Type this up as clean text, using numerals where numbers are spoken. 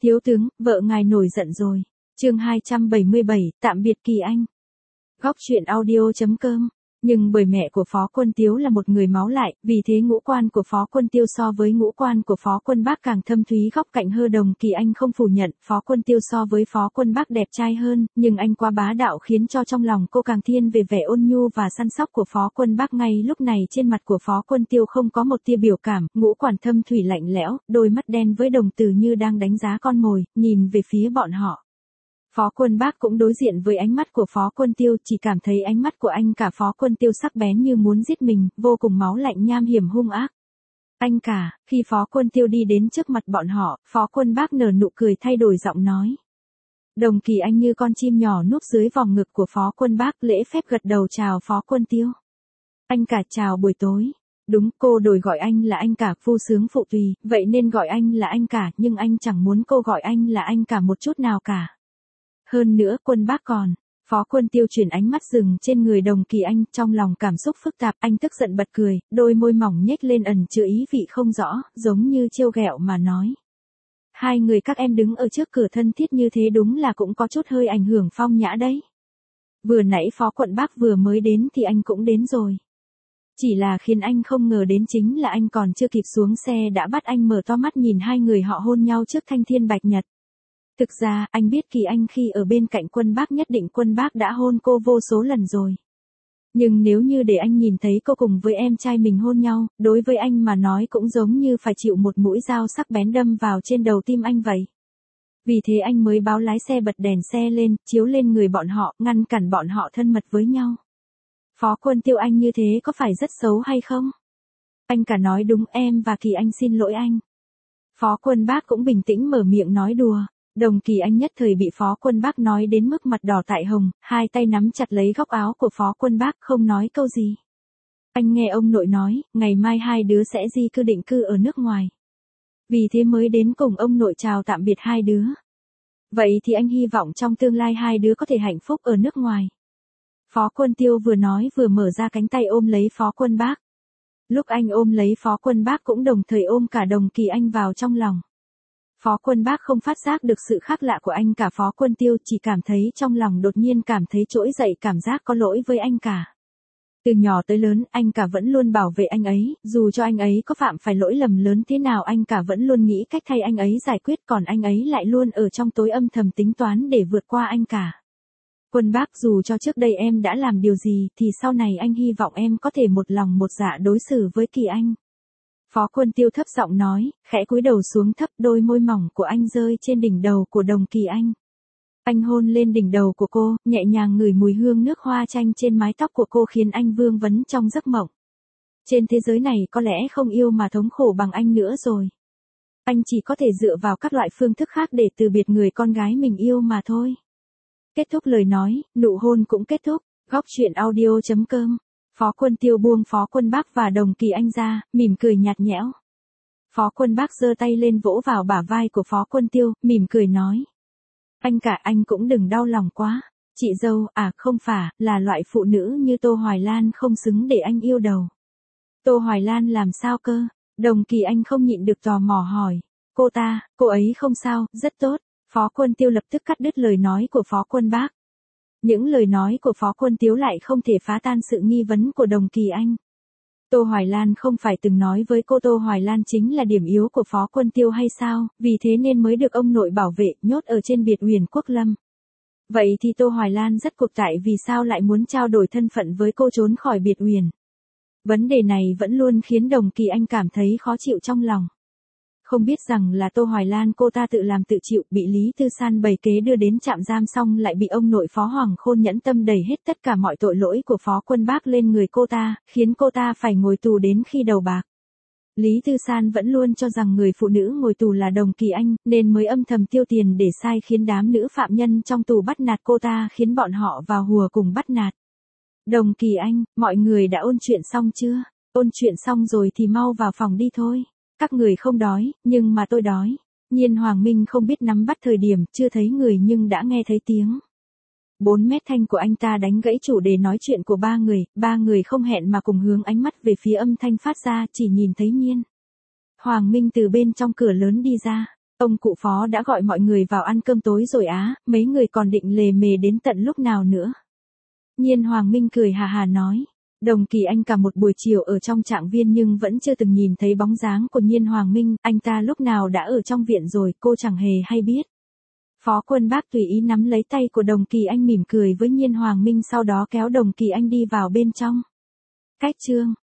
Thiếu tướng, vợ ngài nổi giận rồi. Chương 277, tạm biệt Kỳ Anh. Góc truyện audio.com. Nhưng bởi mẹ của Phó Quân Tiếu là một người máu lạnh, vì thế ngũ quan của Phó Quân Tiêu so với ngũ quan của Phó Quân Bác càng thâm thúy. Góc cạnh hơ đồng Kỳ Anh không phủ nhận, Phó Quân Tiêu so với Phó Quân Bác đẹp trai hơn, nhưng anh quá bá đạo khiến cho trong lòng cô càng thiên về vẻ ôn nhu và săn sóc của Phó Quân Bác. Ngay lúc này trên mặt của Phó Quân Tiêu không có một tia biểu cảm, ngũ quan thâm thủy lạnh lẽo, đôi mắt đen với đồng tử như đang đánh giá con mồi, nhìn về phía bọn họ. Phó Quân Bác cũng đối diện với ánh mắt của Phó Quân Tiêu, chỉ cảm thấy ánh mắt của anh cả Phó Quân Tiêu sắc bén như muốn giết mình, vô cùng máu lạnh nham hiểm hung ác. Anh cả, khi Phó Quân Tiêu đi đến trước mặt bọn họ, Phó Quân Bác nở nụ cười thay đổi giọng nói. Đồng Kỳ Anh như con chim nhỏ núp dưới vòng ngực của Phó Quân Bác, lễ phép gật đầu chào Phó Quân Tiêu. Anh cả chào buổi tối. Đúng, cô đổi gọi anh là anh cả, phu sướng phụ tùy, vậy nên gọi anh là anh cả, nhưng anh chẳng muốn cô gọi anh là anh cả một chút nào cả. Hơn nữa Quân Bác còn. Phó Quân Tiêu chuyển ánh mắt dừng trên người Đồng Kỳ Anh, trong lòng cảm xúc phức tạp, anh tức giận bật cười, đôi môi mỏng nhếch lên ẩn chứa ý vị không rõ, giống như trêu ghẹo mà nói. Hai người các em đứng ở trước cửa thân thiết như thế đúng là cũng có chút hơi ảnh hưởng phong nhã đấy. Vừa nãy Phó Quận Bác vừa mới đến thì anh cũng đến rồi. Chỉ là khiến anh không ngờ đến chính là anh còn chưa kịp xuống xe đã bắt anh mở to mắt nhìn hai người họ hôn nhau trước thanh thiên bạch nhật. Thực ra, anh biết Kỳ Anh khi ở bên cạnh Quân Bác nhất định Quân Bác đã hôn cô vô số lần rồi. Nhưng nếu như để anh nhìn thấy cô cùng với em trai mình hôn nhau, đối với anh mà nói cũng giống như phải chịu một mũi dao sắc bén đâm vào trên đầu tim anh vậy. Vì thế anh mới báo lái xe bật đèn xe lên, chiếu lên người bọn họ, ngăn cản bọn họ thân mật với nhau. Phó Quân Tiêu, anh như thế có phải rất xấu hay không? Anh cả nói đúng, em và Kỳ Anh xin lỗi anh. Phó Quân Bác cũng bình tĩnh mở miệng nói đùa. Đồng Kỳ Anh nhất thời bị Phó Quân Bác nói đến mức mặt đỏ tại hồng, hai tay nắm chặt lấy góc áo của Phó Quân Bác không nói câu gì. Anh nghe ông nội nói, ngày mai hai đứa sẽ di cư định cư ở nước ngoài. Vì thế mới đến cùng ông nội chào tạm biệt hai đứa. Vậy thì anh hy vọng trong tương lai hai đứa có thể hạnh phúc ở nước ngoài. Phó Quân Tiêu vừa nói vừa mở ra cánh tay ôm lấy Phó Quân Bác. Lúc anh ôm lấy Phó Quân Bác cũng đồng thời ôm cả Đồng Kỳ Anh vào trong lòng. Phó Quân Bác không phát giác được sự khác lạ của anh cả Phó Quân Tiêu, chỉ cảm thấy trong lòng đột nhiên cảm thấy trỗi dậy cảm giác có lỗi với anh cả. Từ nhỏ tới lớn, anh cả vẫn luôn bảo vệ anh ấy, dù cho anh ấy có phạm phải lỗi lầm lớn thế nào anh cả vẫn luôn nghĩ cách thay anh ấy giải quyết, còn anh ấy lại luôn ở trong tối âm thầm tính toán để vượt qua anh cả. Quân Bác, dù cho trước đây em đã làm điều gì thì sau này anh hy vọng em có thể một lòng một dạ đối xử với Kỳ Anh. Phó Quân Tiêu thấp giọng nói, khẽ cúi đầu xuống thấp, đôi môi mỏng của anh rơi trên đỉnh đầu của Đồng Kỳ Anh. Anh hôn lên đỉnh đầu của cô, nhẹ nhàng ngửi mùi hương nước hoa chanh trên mái tóc của cô khiến anh vương vấn trong giấc mộng. Trên thế giới này có lẽ không yêu mà thống khổ bằng anh nữa rồi. Anh chỉ có thể dựa vào các loại phương thức khác để từ biệt người con gái mình yêu mà thôi. Kết thúc lời nói, nụ hôn cũng kết thúc. Góc truyện audio.com. Phó Quân Tiêu buông Phó Quân Bác và Đồng Kỳ Anh ra, mỉm cười nhạt nhẽo. Phó Quân Bác giơ tay lên vỗ vào bả vai của Phó Quân Tiêu, mỉm cười nói. Anh cả, anh cũng đừng đau lòng quá. Chị dâu, không phải, là loại phụ nữ như Tô Hoài Lan không xứng để anh yêu đầu. Tô Hoài Lan làm sao cơ? Đồng Kỳ Anh không nhịn được tò mò hỏi. Cô ấy không sao, rất tốt. Phó Quân Tiêu lập tức cắt đứt lời nói của Phó Quân Bác. Những lời nói của Phó Quân Tiếu lại không thể phá tan sự nghi vấn của Đồng Kỳ Anh. Tô Hoài Lan không phải từng nói với cô Tô Hoài Lan chính là điểm yếu của Phó Quân Tiêu hay sao, vì thế nên mới được ông nội bảo vệ, nhốt ở trên biệt uyển Quốc Lâm. Vậy thì Tô Hoài Lan rất cuộc tại vì sao lại muốn trao đổi thân phận với cô trốn khỏi biệt uyển. Vấn đề này vẫn luôn khiến Đồng Kỳ Anh cảm thấy khó chịu trong lòng. Không biết rằng là Tô Hoài Lan cô ta tự làm tự chịu, bị Lý Tư San bày kế đưa đến trạm giam xong lại bị ông nội Phó Hoàng Khôn nhẫn tâm đẩy hết tất cả mọi tội lỗi của Phó Quân Bác lên người cô ta, khiến cô ta phải ngồi tù đến khi đầu bạc. Lý Tư San vẫn luôn cho rằng người phụ nữ ngồi tù là Đồng Kỳ Anh, nên mới âm thầm tiêu tiền để sai khiến đám nữ phạm nhân trong tù bắt nạt cô ta, khiến bọn họ vào hùa cùng bắt nạt. Đồng Kỳ Anh, mọi người đã ôn chuyện xong chưa? Ôn chuyện xong rồi thì mau vào phòng đi thôi. Các người không đói, nhưng mà tôi đói. Nhiên Hoàng Minh không biết nắm bắt thời điểm, chưa thấy người nhưng đã nghe thấy tiếng. 4 mét thanh của anh ta đánh gãy chủ đề nói chuyện của ba người không hẹn mà cùng hướng ánh mắt về phía âm thanh phát ra, chỉ nhìn thấy Nhiên Hoàng Minh từ bên trong cửa lớn đi ra. Ông cụ Phó đã gọi mọi người vào ăn cơm tối rồi á, mấy người còn định lề mề đến tận lúc nào nữa. Nhiên Hoàng Minh cười hà hà nói. Đồng Kỳ Anh cả một buổi chiều ở trong Trạng Viên nhưng vẫn chưa từng nhìn thấy bóng dáng của Nhiên Hoàng Minh, anh ta lúc nào đã ở trong viện rồi, cô chẳng hề hay biết. Phó Quân Bác tùy ý nắm lấy tay của Đồng Kỳ Anh mỉm cười với Nhiên Hoàng Minh, sau đó kéo Đồng Kỳ Anh đi vào bên trong. Cách chương